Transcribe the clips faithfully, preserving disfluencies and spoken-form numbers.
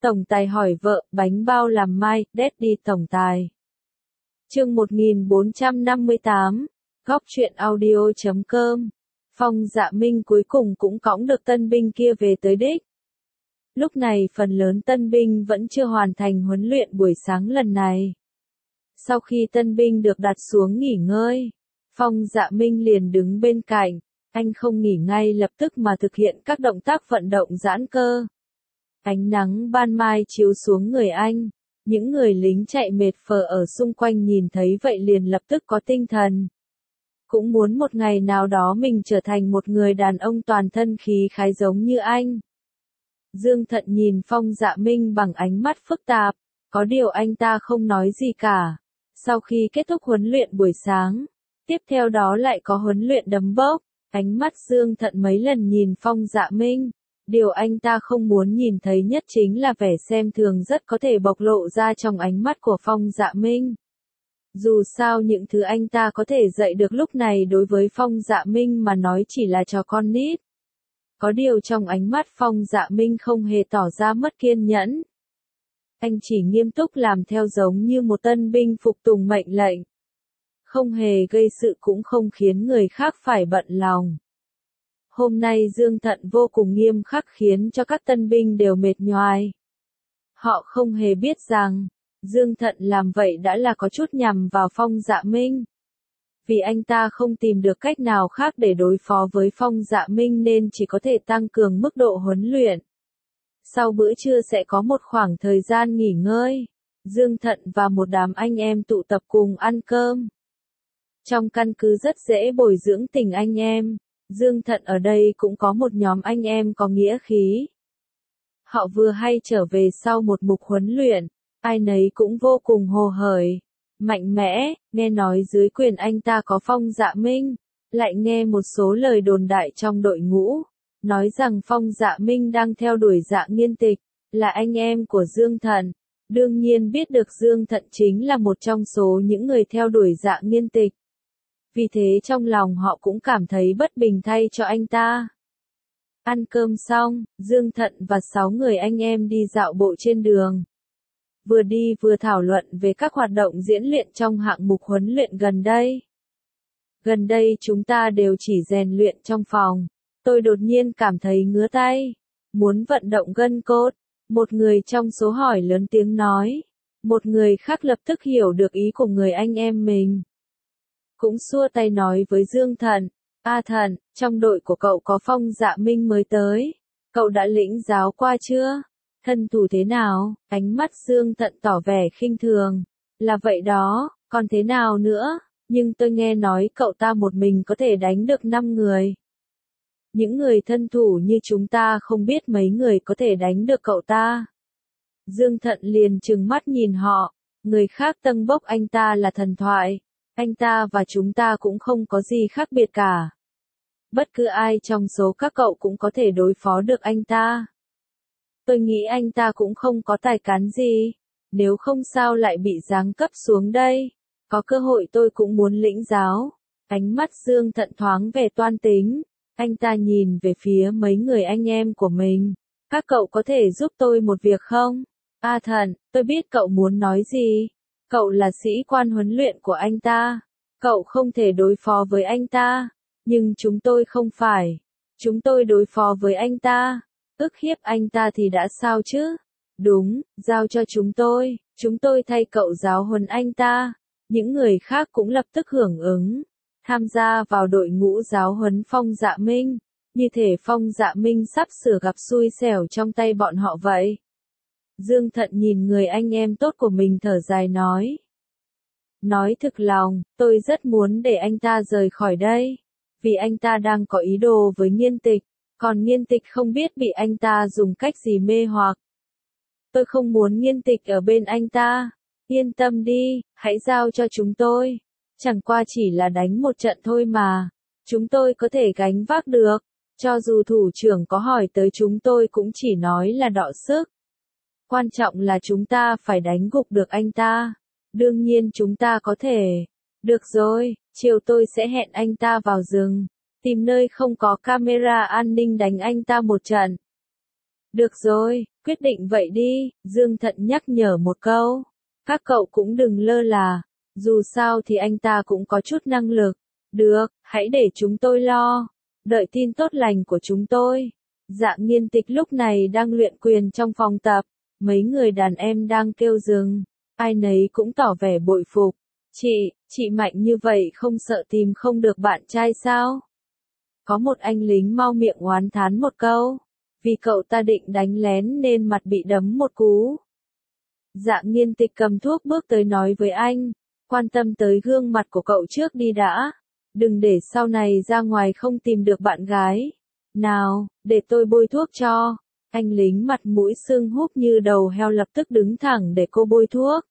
Tổng tài hỏi vợ, bánh bao làm mai, Daddy tổng tài. Chương một nghìn bốn trăm năm mươi tám, Góc truyện audio chấm com. Phong Dạ Minh cuối cùng cũng cõng được tân binh kia về tới đích. Lúc này phần lớn tân binh vẫn chưa hoàn thành huấn luyện buổi sáng lần này. Sau khi tân binh được đặt xuống nghỉ ngơi, Phong Dạ Minh liền đứng bên cạnh, anh không nghỉ ngay lập tức mà thực hiện các động tác vận động giãn cơ. Ánh nắng ban mai chiếu xuống người anh, những người lính chạy mệt phờ ở xung quanh nhìn thấy vậy liền lập tức có tinh thần. Cũng muốn một ngày nào đó mình trở thành một người đàn ông toàn thân khí khái giống như anh. Dương Thận nhìn Phong Dạ Minh bằng ánh mắt phức tạp, có điều anh ta không nói gì cả. Sau khi kết thúc huấn luyện buổi sáng, tiếp theo đó lại có huấn luyện đấm bốc, ánh mắt Dương Thận mấy lần nhìn Phong Dạ Minh. Điều anh ta không muốn nhìn thấy nhất chính là vẻ xem thường rất có thể bộc lộ ra trong ánh mắt của Phong Dạ Minh. Dù sao những thứ anh ta có thể dạy được lúc này đối với Phong Dạ Minh mà nói chỉ là trò con nít. Có điều trong ánh mắt Phong Dạ Minh không hề tỏ ra mất kiên nhẫn. Anh chỉ nghiêm túc làm theo giống như một tân binh phục tùng mệnh lệnh. Không hề gây sự cũng không khiến người khác phải bận lòng. Hôm nay Dương Thận vô cùng nghiêm khắc khiến cho các tân binh đều mệt nhoài. Họ không hề biết rằng, Dương Thận làm vậy đã là có chút nhằm vào Phong Dạ Minh. Vì anh ta không tìm được cách nào khác để đối phó với Phong Dạ Minh nên chỉ có thể tăng cường mức độ huấn luyện. Sau bữa trưa sẽ có một khoảng thời gian nghỉ ngơi. Dương Thận và một đám anh em tụ tập cùng ăn cơm. Trong căn cứ rất dễ bồi dưỡng tình anh em. Dương Thận ở đây cũng có một nhóm anh em có nghĩa khí. Họ vừa hay trở về sau một mục huấn luyện, ai nấy cũng vô cùng hồ hởi, mạnh mẽ, nghe nói dưới quyền anh ta có Phong Dạ Minh, lại nghe một số lời đồn đại trong đội ngũ, nói rằng Phong Dạ Minh đang theo đuổi Dạ Nghiên Tịch, là anh em của Dương Thận. Đương nhiên biết được Dương Thận chính là một trong số những người theo đuổi Dạ Nghiên Tịch. Vì thế trong lòng họ cũng cảm thấy bất bình thay cho anh ta. Ăn cơm xong, Dương Thận và sáu người anh em đi dạo bộ trên đường. Vừa đi vừa thảo luận về các hoạt động diễn luyện trong hạng mục huấn luyện gần đây. Gần đây chúng ta đều chỉ rèn luyện trong phòng. Tôi đột nhiên cảm thấy ngứa tay. Muốn vận động gân cốt. Một người trong số hỏi lớn tiếng nói. Một người khác lập tức hiểu được ý của người anh em mình. Cũng xua tay nói với Dương Thận, A Thận, trong đội của cậu có Phong Dạ Minh mới tới, cậu đã lĩnh giáo qua chưa? Thân thủ thế nào? Ánh mắt Dương Thận tỏ vẻ khinh thường, là vậy đó, còn thế nào nữa? Nhưng tôi nghe nói cậu ta một mình có thể đánh được năm người. Những người thân thủ như chúng ta không biết mấy người có thể đánh được cậu ta. Dương Thận liền trừng mắt nhìn họ, người khác tâng bốc anh ta là thần thoại. Anh ta và chúng ta cũng không có gì khác biệt cả. Bất cứ ai trong số các cậu cũng có thể đối phó được anh ta. Tôi nghĩ anh ta cũng không có tài cán gì. Nếu không sao lại bị giáng cấp xuống đây. Có cơ hội tôi cũng muốn lĩnh giáo. Ánh mắt Dương Thận thoáng về toan tính. Anh ta nhìn về phía mấy người anh em của mình. Các cậu có thể giúp tôi một việc không? A Thận, tôi biết cậu muốn nói gì. Cậu là sĩ quan huấn luyện của anh ta. Cậu không thể đối phó với anh ta. Nhưng chúng tôi không phải. Chúng tôi đối phó với anh ta. Ức hiếp anh ta thì đã sao chứ? Đúng, giao cho chúng tôi. Chúng tôi thay cậu giáo huấn anh ta. Những người khác cũng lập tức hưởng ứng. Tham gia vào đội ngũ giáo huấn Phong Dạ Minh. Như thể Phong Dạ Minh sắp sửa gặp xui xẻo trong tay bọn họ vậy. Dương Thận nhìn người anh em tốt của mình thở dài nói. Nói thực lòng, tôi rất muốn để anh ta rời khỏi đây. Vì anh ta đang có ý đồ với Nghiên Tịch, còn Nghiên Tịch không biết bị anh ta dùng cách gì mê hoặc. Tôi không muốn Nghiên Tịch ở bên anh ta. Yên tâm đi, hãy giao cho chúng tôi. Chẳng qua chỉ là đánh một trận thôi mà. Chúng tôi có thể gánh vác được. Cho dù thủ trưởng có hỏi tới chúng tôi cũng chỉ nói là đọ sức. Quan trọng là chúng ta phải đánh gục được anh ta. Đương nhiên chúng ta có thể. Được rồi, chiều tôi sẽ hẹn anh ta vào rừng. Tìm nơi không có camera an ninh đánh anh ta một trận. Được rồi, quyết định vậy đi, Dương Thận nhắc nhở một câu. Các cậu cũng đừng lơ là, dù sao thì anh ta cũng có chút năng lực. Được, hãy để chúng tôi lo. Đợi tin tốt lành của chúng tôi. Dạ Nghiên Tịch lúc này đang luyện quyền trong phòng tập. Mấy người đàn em đang kêu dừng. Ai nấy cũng tỏ vẻ bội phục. Chị, chị mạnh như vậy không sợ tìm không được bạn trai sao? Có một anh lính mau miệng oán thán một câu. Vì cậu ta định đánh lén nên mặt bị đấm một cú. Dạ Nghiên Tịch cầm thuốc bước tới nói với anh. Quan tâm tới gương mặt của cậu trước đi đã. Đừng để sau này ra ngoài không tìm được bạn gái. Nào, để tôi bôi thuốc cho. Anh lính mặt mũi sưng húp như đầu heo lập tức đứng thẳng để cô bôi thuốc.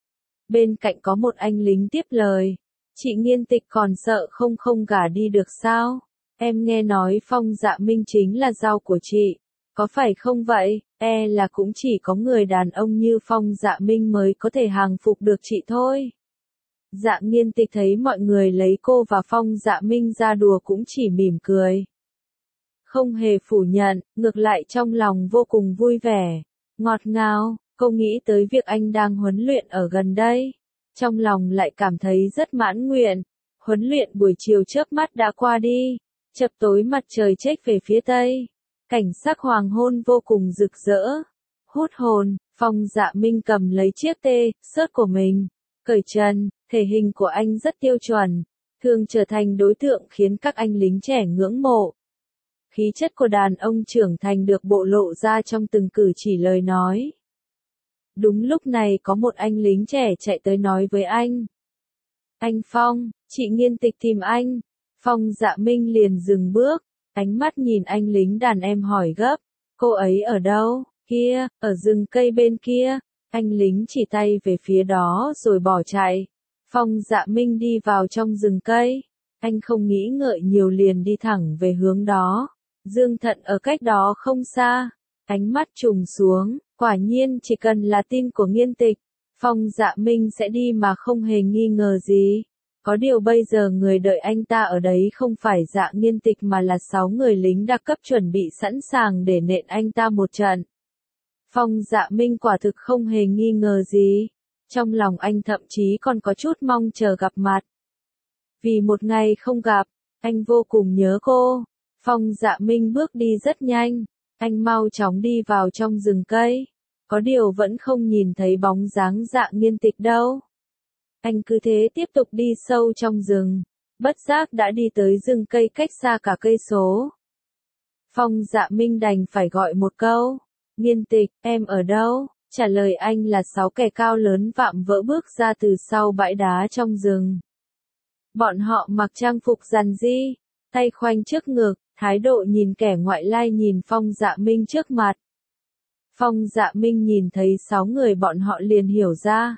Bên cạnh có một anh lính tiếp lời. Chị Nghiên Tịch còn sợ không không gả đi được sao? Em nghe nói Phong Dạ Minh chính là rau của chị. Có phải không vậy? E là cũng chỉ có người đàn ông như Phong Dạ Minh mới có thể hàng phục được chị thôi. Dạ Nghiên Tịch thấy mọi người lấy cô và Phong Dạ Minh ra đùa cũng chỉ mỉm cười. Không hề phủ nhận, ngược lại trong lòng vô cùng vui vẻ. Ngọt ngào, cô nghĩ tới việc anh đang huấn luyện ở gần đây. Trong lòng lại cảm thấy rất mãn nguyện. Huấn luyện buổi chiều chớp mắt đã qua đi. Chập tối mặt trời chếch về phía tây. Cảnh sắc hoàng hôn vô cùng rực rỡ. Hút hồn, Phong Dạ Minh cầm lấy chiếc tê, sớt của mình. Cởi trần, thể hình của anh rất tiêu chuẩn. Thường trở thành đối tượng khiến các anh lính trẻ ngưỡng mộ. Khí chất của đàn ông trưởng thành được bộ lộ ra trong từng cử chỉ lời nói. Đúng lúc này có một anh lính trẻ chạy tới nói với anh. Anh Phong, chị Nghiên Tịch tìm anh. Phong Dạ Minh liền dừng bước, ánh mắt nhìn anh lính đàn em hỏi gấp. Cô ấy ở đâu? Kia, ở rừng cây bên kia. Anh lính chỉ tay về phía đó rồi bỏ chạy. Phong Dạ Minh đi vào trong rừng cây. Anh không nghĩ ngợi nhiều liền đi thẳng về hướng đó. Dương Thận ở cách đó không xa. Ánh mắt trùng xuống, quả nhiên chỉ cần là tin của Nghiên Tịch, Phong Dạ Minh sẽ đi mà không hề nghi ngờ gì. Có điều bây giờ người đợi anh ta ở đấy không phải Dạ Nghiên Tịch mà là sáu người lính đặc cấp chuẩn bị sẵn sàng để nện anh ta một trận. Phong Dạ Minh quả thực không hề nghi ngờ gì. Trong lòng anh thậm chí còn có chút mong chờ gặp mặt. Vì một ngày không gặp, anh vô cùng nhớ cô. Phong Dạ Minh bước đi rất nhanh. Anh mau chóng đi vào trong rừng cây. Có điều vẫn không nhìn thấy bóng dáng Dạ Nghiên Tịch đâu. Anh cứ thế tiếp tục đi sâu trong rừng. Bất giác đã đi tới rừng cây cách xa cả cây số. Phong Dạ Minh đành phải gọi một câu. Nghiên Tịch, em ở đâu? Trả lời anh là sáu kẻ cao lớn vạm vỡ bước ra từ sau bãi đá trong rừng. Bọn họ mặc trang phục rằn ri, tay khoanh trước ngực, thái độ nhìn kẻ ngoại lai nhìn Phong Dạ Minh trước mặt. Phong Dạ Minh nhìn thấy sáu người bọn họ liền hiểu ra.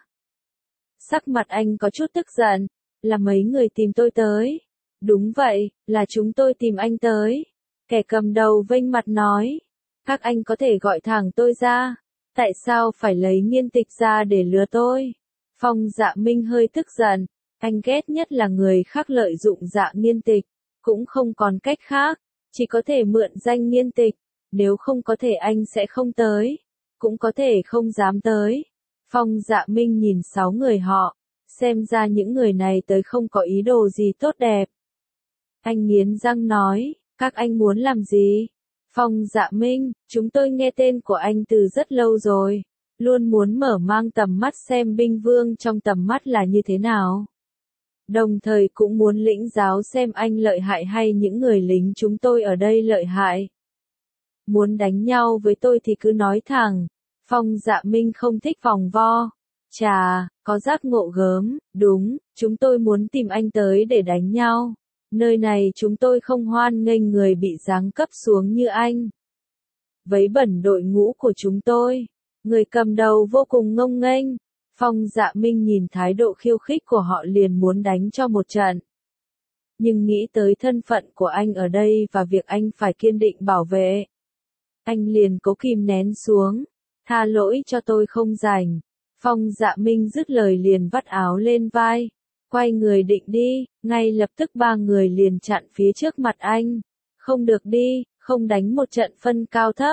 Sắc mặt anh có chút tức giận, là mấy người tìm tôi tới. Đúng vậy, là chúng tôi tìm anh tới. Kẻ cầm đầu vênh mặt nói. Các anh có thể gọi thẳng tôi ra. Tại sao phải lấy Nghiên Tịch ra để lừa tôi? Phong Dạ Minh hơi tức giận. Anh ghét nhất là người khác lợi dụng Dạ Nghiên Tịch. Cũng không còn cách khác. Chỉ có thể mượn danh Nghiên Tịch. Nếu không có thể anh sẽ không tới. Cũng có thể không dám tới. Phong Dạ Minh nhìn sáu người họ. Xem ra những người này tới không có ý đồ gì tốt đẹp. Anh nghiến răng nói. Các anh muốn làm gì? Phong Dạ Minh, chúng tôi nghe tên của anh từ rất lâu rồi. Luôn muốn mở mang tầm mắt xem binh vương trong tầm mắt là như thế nào. Đồng thời cũng muốn lĩnh giáo xem anh lợi hại hay những người lính chúng tôi ở đây lợi hại. Muốn đánh nhau với tôi thì cứ nói thẳng. Phong Dạ Minh không thích vòng vo. Chà, có giác ngộ gớm, đúng, chúng tôi muốn tìm anh tới để đánh nhau. Nơi này chúng tôi không hoan nghênh người bị giáng cấp xuống như anh. Vấy bẩn đội ngũ của chúng tôi. Người cầm đầu vô cùng ngông nghênh. Phong Dạ Minh nhìn thái độ khiêu khích của họ liền muốn đánh cho một trận. Nhưng nghĩ tới thân phận của anh ở đây và việc anh phải kiên định bảo vệ. Anh liền cố kìm nén xuống. Tha lỗi cho tôi không rảnh. Phong Dạ Minh dứt lời liền vắt áo lên vai. Quay người định đi, ngay lập tức ba người liền chặn phía trước mặt anh. Không được đi, không đánh một trận phân cao thấp.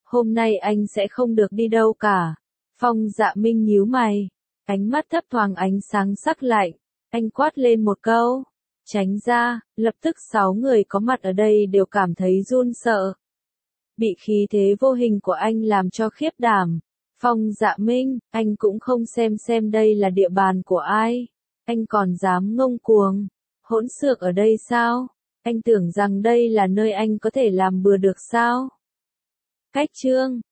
Hôm nay anh sẽ không được đi đâu cả. Phong Dạ Minh nhíu mày, ánh mắt thấp thoáng ánh sáng sắc lạnh. Anh quát lên một câu, tránh ra, lập tức sáu người có mặt ở đây đều cảm thấy run sợ. Bị khí thế vô hình của anh làm cho khiếp đảm. Phong Dạ Minh, anh cũng không xem xem đây là địa bàn của ai. Anh còn dám ngông cuồng, hỗn xược ở đây sao? Anh tưởng rằng đây là nơi anh có thể làm bừa được sao? Cách chương